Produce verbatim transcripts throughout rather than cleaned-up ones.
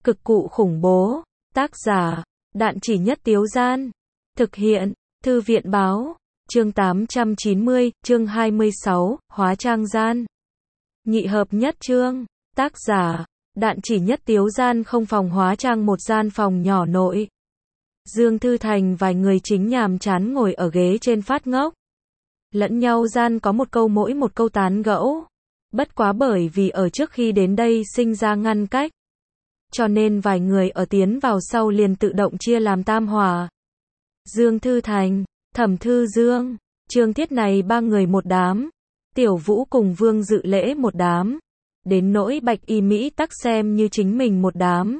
Cực cụ khủng bố. Tác giả, Đạn Chỉ Nhất Tiếu Gian. Thực hiện, Thư viện báo. Chương tám trăm chín mươi, chương hai mươi sáu, Hóa trang gian. Nhị hợp nhất chương. Tác giả, Đạn Chỉ Nhất Tiếu Gian. Không phòng hóa trang, một gian phòng nhỏ nội. Dương Thư Thành vài người chính nhàm chán ngồi ở ghế trên phát ngốc. Lẫn nhau gian có một câu mỗi một câu tán gẫu. Bất quá bởi vì ở trước khi đến đây sinh ra ngăn cách, cho nên vài người ở tiến vào sau liền tự động chia làm tam hòa. Dương Thư Thành, Thẩm Thư Dương, Trương Thiết này ba người một đám, Tiểu Vũ cùng Vương Dự Lễ một đám, đến nỗi Bạch Y Mỹ tắc xem như chính mình một đám.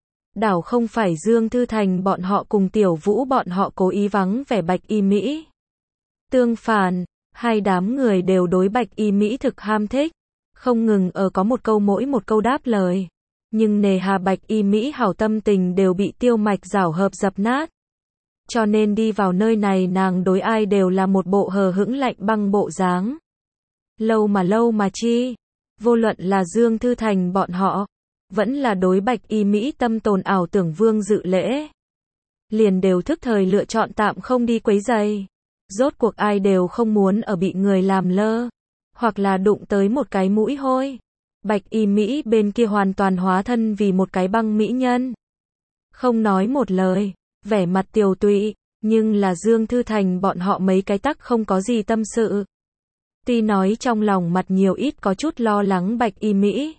Đảo không phải Dương Thư Thành bọn họ cùng Tiểu Vũ bọn họ cố ý vắng vẻ Bạch Y Mỹ. Tương phản, hai đám người đều đối Bạch Y Mỹ thực ham thích, không ngừng ở có một câu mỗi một câu đáp lời. Nhưng nề hà Bạch Y Mỹ hảo tâm tình đều bị Tiêu Mạch giảo hợp dập nát. Cho nên đi vào nơi này nàng đối ai đều là một bộ hờ hững lạnh băng bộ dáng. Lâu mà lâu mà chi, vô luận là Dương Thư Thành bọn họ, vẫn là đối Bạch Y Mỹ tâm tồn ảo tưởng Vương Dự Lễ, liền đều thức thời lựa chọn tạm không đi quấy rầy. Rốt cuộc ai đều không muốn ở bị người làm lơ, hoặc là đụng tới một cái mũi hôi. Bạch Y Mỹ bên kia hoàn toàn hóa thân vì một cái băng mỹ nhân. Không nói một lời, vẻ mặt tiều tụy, nhưng là Dương Thư Thành bọn họ mấy cái tắc không có gì tâm sự. Tuy nói trong lòng mặt nhiều ít có chút lo lắng Bạch Y Mỹ,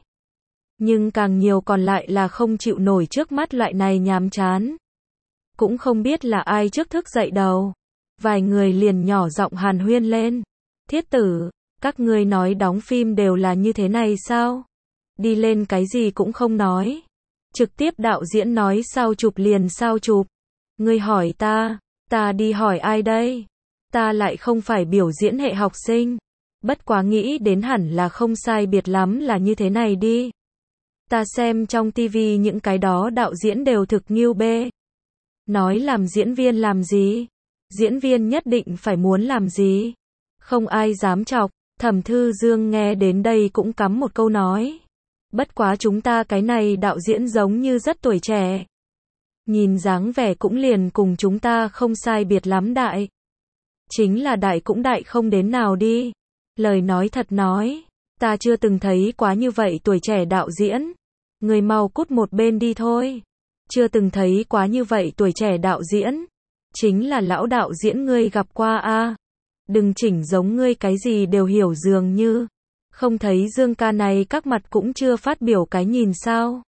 nhưng càng nhiều còn lại là không chịu nổi trước mắt loại này nhàm chán. Cũng không biết là ai trước thức dậy đầu. Vài người liền nhỏ giọng hàn huyên lên. Thiết tử, các ngươi nói đóng phim đều là như thế này sao? Đi lên cái gì cũng không nói. Trực tiếp đạo diễn nói sao chụp liền sao chụp. Ngươi hỏi ta, ta đi hỏi ai đây? Ta lại không phải biểu diễn hệ học sinh. Bất quá nghĩ đến hẳn là không sai biệt lắm là như thế này đi. Ta xem trong tivi những cái đó đạo diễn đều thực nghiêu bê. Nói làm diễn viên làm gì? Diễn viên nhất định phải muốn làm gì? Không ai dám chọc. Thẩm Thư Dương nghe đến đây cũng cắm một câu nói. Bất quá chúng ta cái này đạo diễn giống như rất tuổi trẻ. Nhìn dáng vẻ cũng liền cùng chúng ta không sai biệt lắm đại. Chính là đại cũng đại không đến nào đi. Lời nói thật nói, ta chưa từng thấy quá như vậy tuổi trẻ đạo diễn. Người mau cút một bên đi thôi. Chưa từng thấy quá như vậy tuổi trẻ đạo diễn. Chính là lão đạo diễn ngươi gặp qua a. Đừng chỉnh giống ngươi cái gì đều hiểu dường như. Không thấy Dương ca này các mặt cũng chưa phát biểu cái nhìn sao.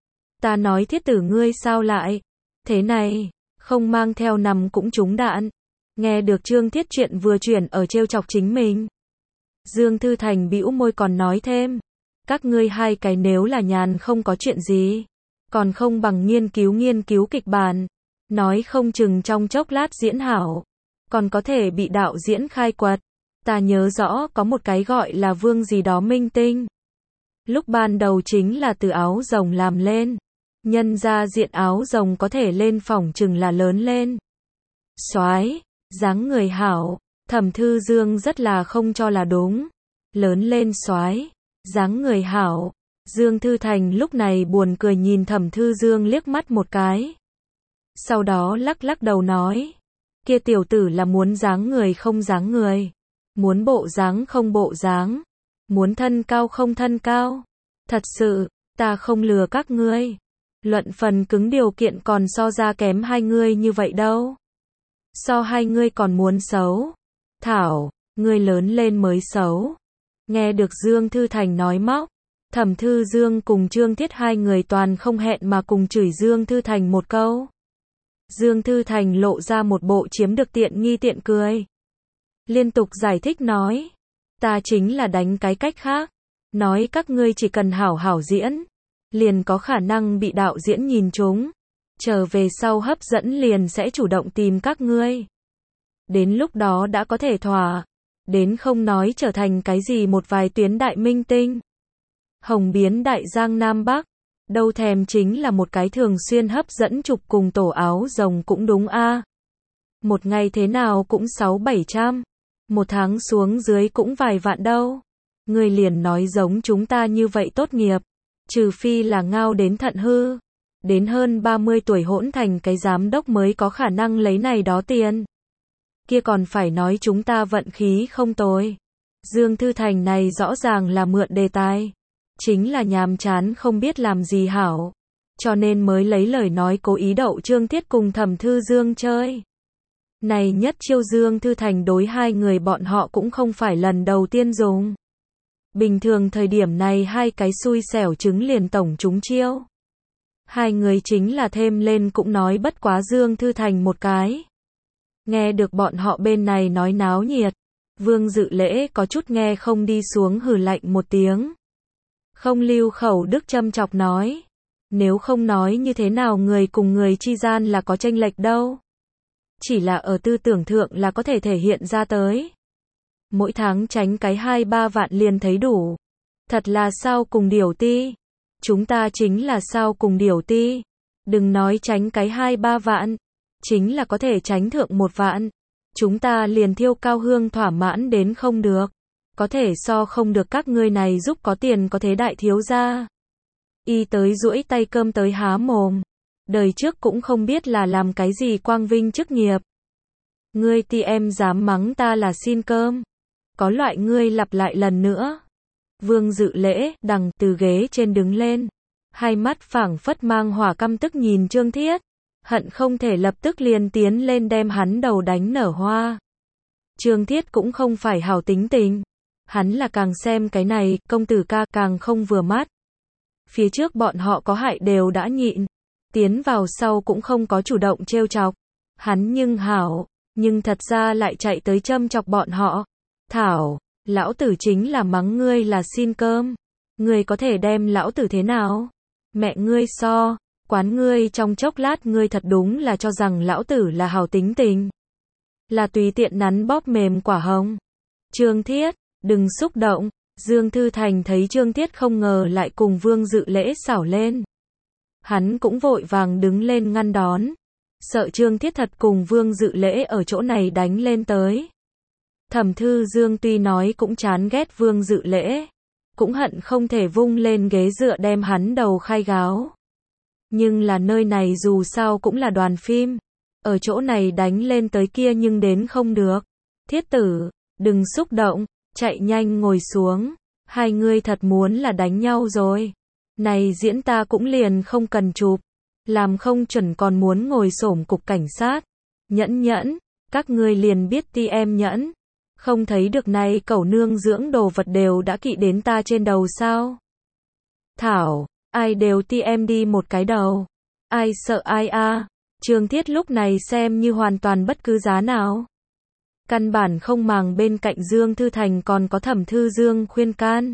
Ta nói thiết tử ngươi sao lại thế này, không mang theo nằm cũng trúng đạn. Nghe được Trương Thiết chuyện vừa chuyển ở trêu chọc chính mình. Dương Thư Thành bĩu môi còn nói thêm. Các ngươi hai cái nếu là nhàn không có chuyện gì, còn không bằng nghiên cứu nghiên cứu kịch bản. Nói không chừng trong chốc lát diễn hảo, còn có thể bị đạo diễn khai quật. Ta nhớ rõ có một cái gọi là Vương gì đó minh tinh. Lúc ban đầu chính là từ áo rồng làm lên. Nhân ra diện áo rồng có thể lên phỏng chừng là lớn lên. Soái, dáng người hảo. Thẩm Thư Dương rất là không cho là đúng. Lớn lên soái, dáng người hảo. Dương Thư Thành lúc này buồn cười nhìn Thẩm Thư Dương liếc mắt một cái. Sau đó lắc lắc đầu nói. Kia tiểu tử là muốn dáng người không dáng người. Muốn bộ dáng không bộ dáng. Muốn thân cao không thân cao. Thật sự, ta không lừa các ngươi. Luận phần cứng điều kiện còn so ra kém hai ngươi như vậy đâu. So hai ngươi còn muốn xấu. Thảo, ngươi lớn lên mới xấu. Nghe được Dương Thư Thành nói móc. Thẩm Thư Dương cùng Trương Thiết hai người toàn không hẹn mà cùng chửi Dương Thư Thành một câu. Dương Thư Thành lộ ra một bộ chiếm được tiện nghi tiện cười. Liên tục giải thích nói. Ta chính là đánh cái cách khác. Nói các ngươi chỉ cần hảo hảo diễn. Liền có khả năng bị đạo diễn nhìn trúng. Trở về sau hấp dẫn liền sẽ chủ động tìm các ngươi. Đến lúc đó đã có thể thỏa. Đến không nói trở thành cái gì một vài tuyến đại minh tinh. Hồng biến đại giang Nam Bắc. Đâu thèm chính là một cái thường xuyên hấp dẫn chụp cùng tổ áo rồng cũng đúng a. Một ngày thế nào cũng sáu bảy trăm. Một tháng xuống dưới cũng vài vạn đâu. Người liền nói giống chúng ta như vậy tốt nghiệp. Trừ phi là ngao đến thận hư. đến hơn ba mươi tuổi hỗn thành cái giám đốc mới có khả năng lấy này đó tiền. Kia còn phải nói chúng ta vận khí không tồi. Dương Thư Thành này rõ ràng là mượn đề tài. Chính là nhàm chán không biết làm gì hảo. Cho nên mới lấy lời nói cố ý đậu Trương Thiết cùng Thẩm Thư Dương chơi. Này nhất chiêu Dương Thư Thành đối hai người bọn họ cũng không phải lần đầu tiên dùng. Bình thường thời điểm này hai cái xui xẻo trứng liền tổng trúng chiêu. Hai người chính là thêm lên cũng nói bất quá Dương Thư Thành một cái. Nghe được bọn họ bên này nói náo nhiệt. Vương Dự Lễ có chút nghe không đi xuống hừ lạnh một tiếng. Không lưu khẩu đức châm chọc nói. Nếu không nói như thế nào người cùng người chi gian là có chênh lệch đâu. Chỉ là ở tư tưởng thượng là có thể thể hiện ra tới. Mỗi tháng tránh cái hai ba vạn liền thấy đủ. Thật là sao cùng điểu ti. Chúng ta chính là sao cùng điểu ti. Đừng nói tránh cái hai ba vạn. Chính là có thể tránh thượng một vạn. Chúng ta liền thiêu cao hương thỏa mãn đến không được. Có thể so không được các ngươi này giúp có tiền có thế đại thiếu gia. Y tới duỗi tay cơm tới há mồm. Đời trước cũng không biết là làm cái gì quang vinh chức nghiệp. Ngươi ti em dám mắng ta là xin cơm. Có loại ngươi lặp lại lần nữa. Vương Dự Lễ đằng từ ghế trên đứng lên. Hai mắt phảng phất mang hỏa căm tức nhìn Trương Thiết. Hận không thể lập tức liền tiến lên đem hắn đầu đánh nở hoa. Trương Thiết cũng không phải hảo tính tình. Hắn là càng xem cái này, công tử ca càng không vừa mắt. Phía trước bọn họ có hại đều đã nhịn. Tiến vào sau cũng không có chủ động trêu chọc. Hắn nhưng hảo, nhưng thật ra lại chạy tới châm chọc bọn họ. Thảo, lão tử chính là mắng ngươi là xin cơm. Ngươi có thể đem lão tử thế nào? Mẹ ngươi so, quán ngươi trong chốc lát ngươi thật đúng là cho rằng lão tử là hảo tính tình. Là tùy tiện nắn bóp mềm quả hồng. Trương Thiết, đừng xúc động. Dương Thư Thành thấy Trương Thiết không ngờ lại cùng Vương Dự Lễ xảo lên. Hắn cũng vội vàng đứng lên ngăn đón. Sợ Trương Thiết thật cùng Vương Dự Lễ ở chỗ này đánh lên tới. Thẩm Thư Dương tuy nói cũng chán ghét Vương Dự Lễ. Cũng hận không thể vung lên ghế dựa đem hắn đầu khai gáo. Nhưng là nơi này dù sao cũng là đoàn phim. Ở chỗ này đánh lên tới kia nhưng đến không được. Thiết tử, đừng xúc động. Chạy nhanh ngồi xuống. Hai người thật muốn là đánh nhau rồi. Này diễn ta cũng liền không cần chụp. Làm không chuẩn còn muốn ngồi xổm cục cảnh sát. Nhẫn nhẫn. Các ngươi liền biết ti em nhẫn. Không thấy được này cẩu nương dưỡng đồ vật đều đã kỵ đến ta trên đầu sao. Thảo. Ai đều ti em đi một cái đầu. Ai sợ ai a à. Trương Thiết lúc này xem như hoàn toàn bất cứ giá nào. Căn bản không màng bên cạnh Dương Thư Thành còn có Thẩm Thư Dương khuyên can.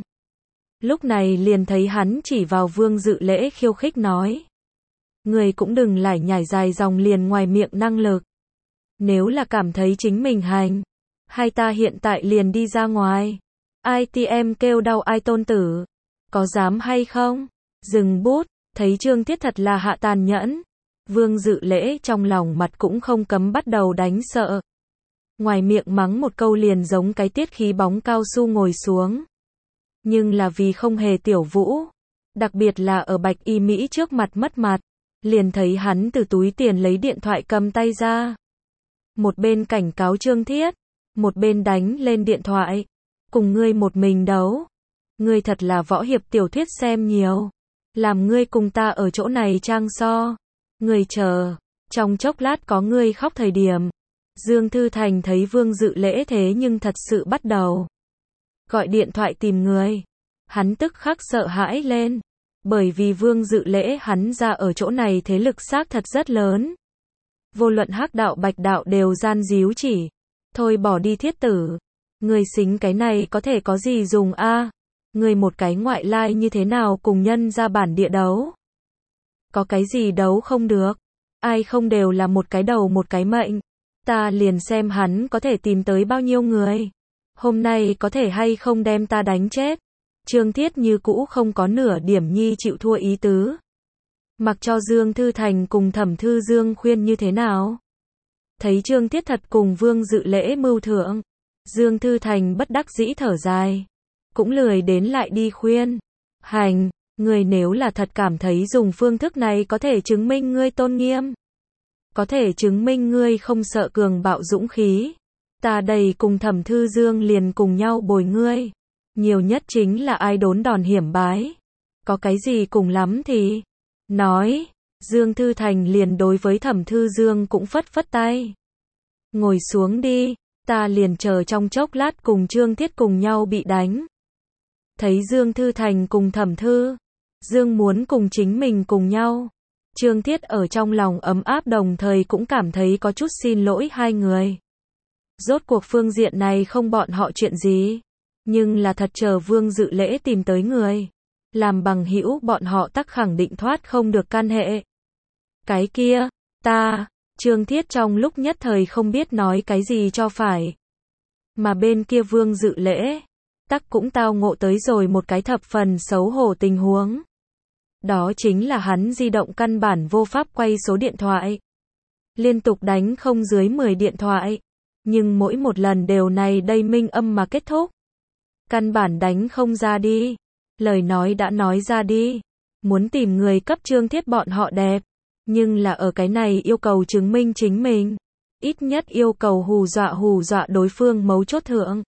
Lúc này liền thấy hắn chỉ vào Vương Dự Lễ khiêu khích nói. Người cũng đừng lải nhải dài dòng liền ngoài miệng năng lực. Nếu là cảm thấy chính mình hành. Hay ta hiện tại liền đi ra ngoài. Ai ti em kêu đau ai tôn tử. Có dám hay không? Dừng bút. Thấy Trương Thiết thật là hạ tàn nhẫn. Vương Dự Lễ trong lòng mặt cũng không cấm bắt đầu đánh sợ. Ngoài miệng mắng một câu liền giống cái tiết khí bóng cao su ngồi xuống. Nhưng là vì không hề tiểu vũ. Đặc biệt là ở Bạch Y Mỹ trước mặt mất mặt. Liền thấy hắn từ túi tiền lấy điện thoại cầm tay ra. Một bên cảnh cáo Trương Thiết. Một bên đánh lên điện thoại. Cùng ngươi một mình đấu. Ngươi thật là võ hiệp tiểu thuyết xem nhiều. Làm ngươi cùng ta ở chỗ này trang so. Ngươi chờ. Trong chốc lát có ngươi khóc thời điểm. Dương Thư Thành thấy Vương Dự Lễ thế nhưng thật sự bắt đầu. Gọi điện thoại tìm người. Hắn tức khắc sợ hãi lên. Bởi vì Vương Dự Lễ hắn ra ở chỗ này thế lực xác thật rất lớn. Vô luận hắc đạo bạch đạo đều gian díu chỉ. Thôi bỏ đi thiết tử. Người xính cái này có thể có gì dùng a à? Người một cái ngoại lai như thế nào cùng nhân ra bản địa đấu. Có cái gì đấu không được. Ai không đều là một cái đầu một cái mệnh. Ta liền xem hắn có thể tìm tới bao nhiêu người. Hôm nay có thể hay không đem ta đánh chết. Trương Thiết như cũ không có nửa điểm nhi chịu thua ý tứ. Mặc cho Dương Thư Thành cùng Thẩm Thư Dương khuyên như thế nào. Thấy Trương Thiết thật cùng Vương Dự Lễ mưu thượng. Dương Thư Thành bất đắc dĩ thở dài. Cũng lười đến lại đi khuyên. Hành, Ngươi nếu là thật cảm thấy dùng phương thức này có thể chứng minh ngươi tôn nghiêm, có thể chứng minh ngươi không sợ cường bạo dũng khí, ta đây cùng Thẩm Thư Dương liền cùng nhau bồi ngươi. Nhiều nhất chính là ai đốn đòn hiểm bái. Có cái gì cùng lắm thì nói. Dương Thư Thành liền đối với Thẩm Thư Dương cũng phất phất tay. Ngồi xuống đi, ta liền chờ trong chốc lát cùng Trương Thiết cùng nhau bị đánh. Thấy Dương Thư Thành cùng Thẩm Thư Dương muốn cùng chính mình cùng nhau. Trương Thiết ở trong lòng ấm áp đồng thời cũng cảm thấy có chút xin lỗi hai người. Rốt cuộc phương diện này không bọn họ chuyện gì. Nhưng là thật chờ Vương Dự Lễ tìm tới người. Làm bằng hữu bọn họ tắc khẳng định thoát không được can hệ. Cái kia, ta, Trương Thiết trong lúc nhất thời không biết nói cái gì cho phải. Mà bên kia Vương Dự Lễ, tắc cũng tao ngộ tới rồi một cái thập phần xấu hổ tình huống. Đó chính là hắn di động căn bản vô pháp quay số điện thoại. Liên tục đánh không dưới mười điện thoại. Nhưng mỗi một lần đều này đây minh âm mà kết thúc. Căn bản đánh không ra đi. Lời nói đã nói ra đi. Muốn tìm người cấp Trương Thiết bọn họ đẹp. Nhưng là ở cái này yêu cầu chứng minh chính mình. Ít nhất yêu cầu hù dọa hù dọa đối phương mấu chốt thượng.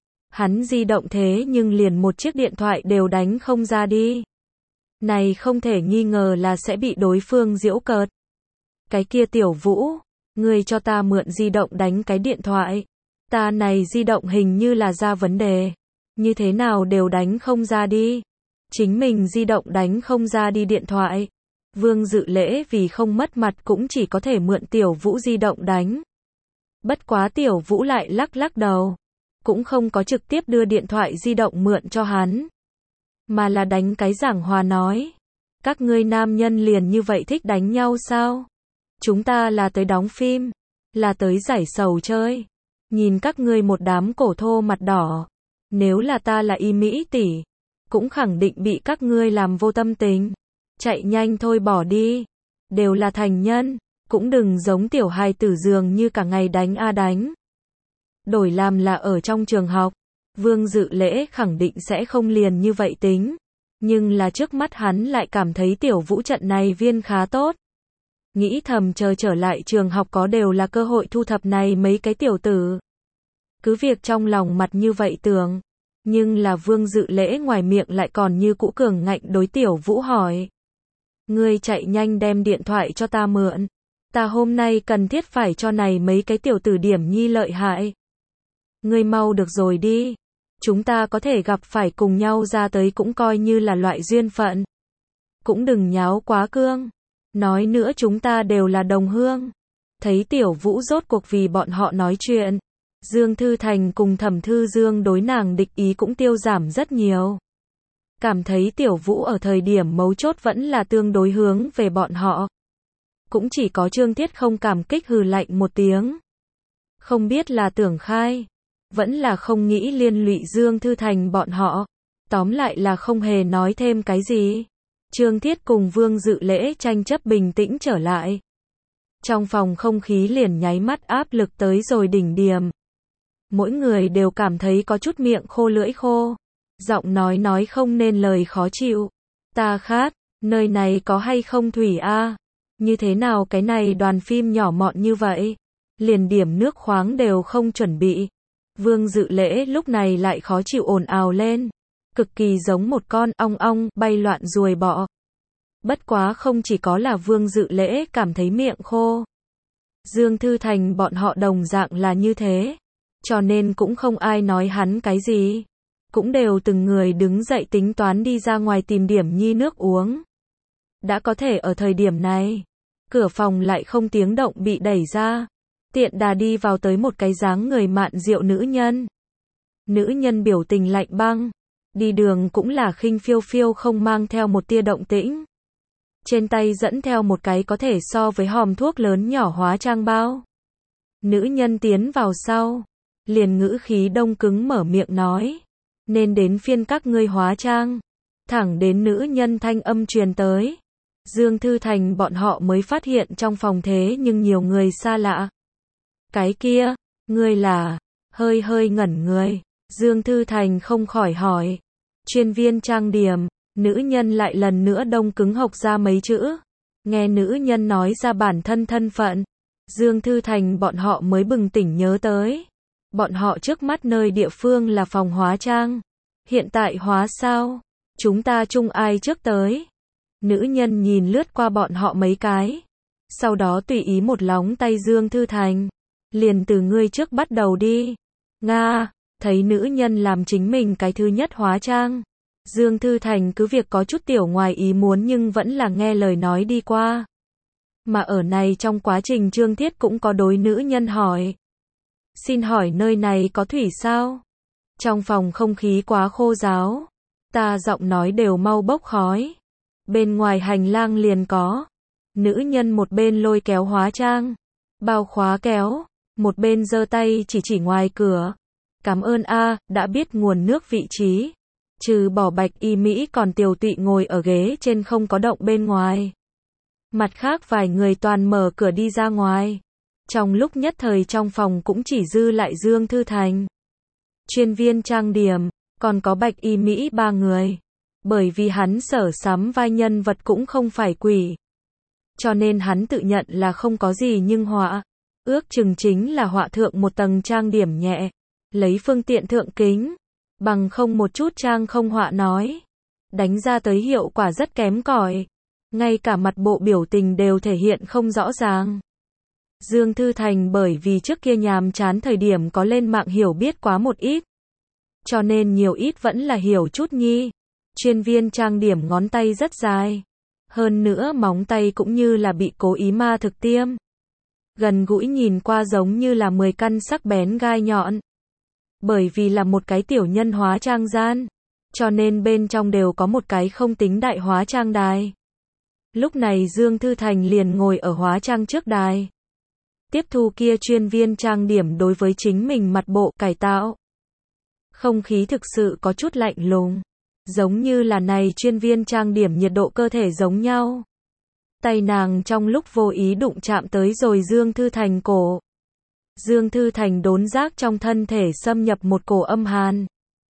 Hắn di động thế nhưng liền một chiếc điện thoại đều đánh không ra đi. Này không thể nghi ngờ là sẽ bị đối phương giễu cợt. Cái kia Tiểu Vũ, ngươi cho ta mượn di động đánh cái điện thoại. Ta này di động hình như là ra vấn đề. Như thế nào đều đánh không ra đi. Chính mình di động đánh không ra đi điện thoại. Vương Dự Lễ vì không mất mặt cũng chỉ có thể mượn Tiểu Vũ di động đánh. Bất quá Tiểu Vũ lại lắc lắc đầu. Cũng không có trực tiếp đưa điện thoại di động mượn cho hắn. Mà là đánh cái giảng hòa nói. Các ngươi nam nhân liền như vậy thích đánh nhau sao? Chúng ta là tới đóng phim. Là tới giải sầu chơi. Nhìn các ngươi một đám cổ thô mặt đỏ. Nếu là ta là Y Mỹ tỷ, cũng khẳng định bị các ngươi làm vô tâm tình. Chạy nhanh thôi bỏ đi. Đều là thành nhân. Cũng đừng giống tiểu hài tử dường như cả ngày đánh a đánh. Đổi làm là ở trong trường học. Vương Dự Lễ khẳng định sẽ không liền như vậy tính. Nhưng là trước mắt hắn lại cảm thấy Tiểu Vũ trận này viên khá tốt. Nghĩ thầm chờ trở lại trường học có đều là cơ hội thu thập này mấy cái tiểu tử. Cứ việc trong lòng mặt như vậy tưởng. Nhưng là Vương Dự Lễ ngoài miệng lại còn như cũ cường ngạnh đối Tiểu Vũ hỏi. Ngươi chạy nhanh đem điện thoại cho ta mượn. Ta hôm nay cần thiết phải cho này mấy cái tiểu tử điểm nhi lợi hại. Ngươi mau được rồi đi. Chúng ta có thể gặp phải cùng nhau ra tới cũng coi như là loại duyên phận. Cũng đừng nháo quá cương. Nói nữa chúng ta đều là đồng hương. Thấy Tiểu Vũ rốt cuộc vì bọn họ nói chuyện. Dương Thư Thành cùng Thẩm Thư Dương đối nàng địch ý cũng tiêu giảm rất nhiều. Cảm thấy Tiểu Vũ ở thời điểm mấu chốt vẫn là tương đối hướng về bọn họ. Cũng chỉ có Trương Thiết không cảm kích hừ lạnh một tiếng. Không biết là tưởng khai. Vẫn là không nghĩ liên lụy Dương Thư Thành bọn họ. Tóm lại là không hề nói thêm cái gì. Trương Thiết cùng Vương Dự Lễ tranh chấp bình tĩnh trở lại. Trong phòng không khí liền nháy mắt áp lực tới rồi đỉnh điểm. Mỗi người đều cảm thấy có chút miệng khô lưỡi khô. Giọng nói nói không nên lời khó chịu. Ta khát, nơi này có hay không thủy a? Như thế nào cái này đoàn phim nhỏ mọn như vậy? Liền điểm nước khoáng đều không chuẩn bị. Vương Dự Lễ lúc này lại khó chịu ồn ào lên. Cực kỳ giống một con ong ong bay loạn ruồi bọ. Bất quá không chỉ có là Vương Dự Lễ cảm thấy miệng khô. Dương Thư Thành bọn họ đồng dạng là như thế. Cho nên cũng không ai nói hắn cái gì. Cũng đều từng người đứng dậy tính toán đi ra ngoài tìm điểm nhi nước uống. Đã có thể ở thời điểm này. Cửa phòng lại không tiếng động bị đẩy ra. Tiện đà đi vào tới một cái dáng người mạn diệu nữ nhân. Nữ nhân biểu tình lạnh băng. Đi đường cũng là khinh phiêu phiêu không mang theo một tia động tĩnh. Trên tay dẫn theo một cái có thể so với hòm thuốc lớn nhỏ hóa trang bao. Nữ nhân tiến vào sau. Liền ngữ khí đông cứng mở miệng nói. Nên đến phiên các ngươi hóa trang. Thẳng đến nữ nhân thanh âm truyền tới. Dương Thư Thành bọn họ mới phát hiện trong phòng thế nhưng nhiều người xa lạ. Cái kia, ngươi là, hơi hơi ngẩn người. Dương Thư Thành không khỏi hỏi. Chuyên viên trang điểm, Nữ nhân lại lần nữa đông cứng hộc ra mấy chữ. Nghe nữ nhân nói ra bản thân thân phận, Dương Thư Thành bọn họ mới bừng tỉnh nhớ tới. Bọn họ trước mắt nơi địa phương là phòng hóa trang. Hiện tại hóa sao? Chúng ta chung ai trước tới? Nữ nhân nhìn lướt qua bọn họ mấy cái. Sau đó tùy ý một lóng tay Dương Thư Thành. Liền từ ngươi trước bắt đầu đi. Nga, thấy nữ nhân làm chính mình cái thứ nhất hóa trang. Dương Thư Thành cứ việc có chút tiểu ngoài ý muốn nhưng vẫn là nghe lời nói đi qua. Mà ở này trong quá trình Trương Thiết cũng có đối nữ nhân hỏi. Xin hỏi nơi này có thủy sao? Trong phòng không khí quá khô ráo. Ta giọng nói đều mau bốc khói. Bên ngoài hành lang liền có. Nữ nhân một bên lôi kéo hóa trang. Bao khóa kéo. Một bên giơ tay chỉ chỉ ngoài cửa. Cảm ơn a, đã biết nguồn nước vị trí. Trừ bỏ Bạch Y Mỹ còn Tiều Tụy ngồi ở ghế trên không có động bên ngoài. Mặt khác vài người toàn mở cửa đi ra ngoài. Trong lúc nhất thời trong phòng cũng chỉ dư lại Dương Thư Thành. Chuyên viên trang điểm, còn có Bạch Y Mỹ ba người. Bởi vì hắn sở sắm vai nhân vật cũng không phải quỷ. Cho nên hắn tự nhận là không có gì nhưng họa. Ước chừng chính là họa thượng một tầng trang điểm nhẹ. Lấy phương tiện thượng kính. Bằng không một chút trang không họa nói. Đánh ra tới hiệu quả rất kém cỏi. Ngay cả mặt bộ biểu tình đều thể hiện không rõ ràng. Dương Thư Thành bởi vì trước kia nhàm chán thời điểm có lên mạng hiểu biết quá một ít. Cho nên nhiều ít vẫn là hiểu chút nhi. Chuyên viên trang điểm ngón tay rất dài. Hơn nữa móng tay cũng như là bị cố ý ma thực tiêm. Gần gũi nhìn qua giống như là mười căn sắc bén gai nhọn. Bởi vì là một cái tiểu nhân hóa trang gian. Cho nên bên trong đều có một cái không tính đại hóa trang đài. Lúc này Dương Thư Thành liền ngồi ở hóa trang trước đài. Tiếp thu kia chuyên viên trang điểm đối với chính mình mặt bộ cải tạo. Không khí thực sự có chút lạnh lùng. Giống như là này chuyên viên trang điểm nhiệt độ cơ thể giống nhau. Tay nàng trong lúc vô ý đụng chạm tới rồi Dương Thư Thành cổ. Dương Thư Thành đốn giác trong thân thể xâm nhập một cổ âm hàn.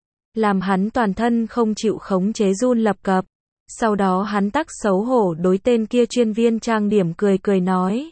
Làm hắn toàn thân không chịu khống chế run lập cập. Sau đó hắn tắc xấu hổ đối tên kia chuyên viên trang điểm cười cười nói.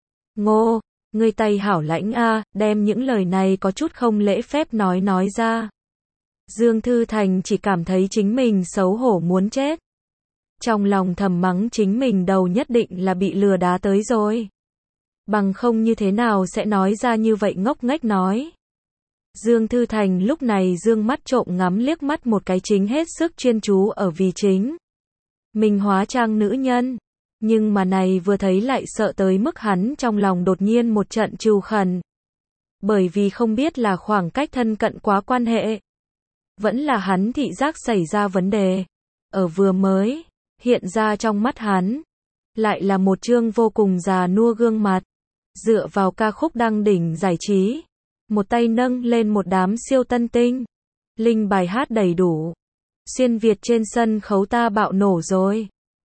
Ngô, ngươi tay hảo lãnh a, đem những lời này có chút không lễ phép nói nói ra. Dương Thư Thành chỉ cảm thấy chính mình xấu hổ muốn chết. Trong lòng thầm mắng chính mình đầu nhất định là bị lừa đá tới rồi. Bằng không như thế nào sẽ nói ra như vậy ngốc nghếch nói. Dương Thư Thành lúc này dương mắt trộm ngắm liếc mắt một cái chính hết sức chuyên chú ở vì chính. Mình hóa trang nữ nhân. Nhưng mà này vừa thấy lại sợ tới mức hắn trong lòng đột nhiên một trận trù khẩn. Bởi vì không biết là khoảng cách thân cận quá quan hệ. Vẫn là hắn thị giác xảy ra vấn đề. Ở vừa mới, hiện ra trong mắt hắn. Lại là một chương vô cùng già nua gương mặt. Dựa vào ca khúc đăng đỉnh giải trí. Một tay nâng lên một đám siêu tân tinh. Linh bài hát đầy đủ. Xuyên Việt trên sân khấu ta bạo nổ rồi.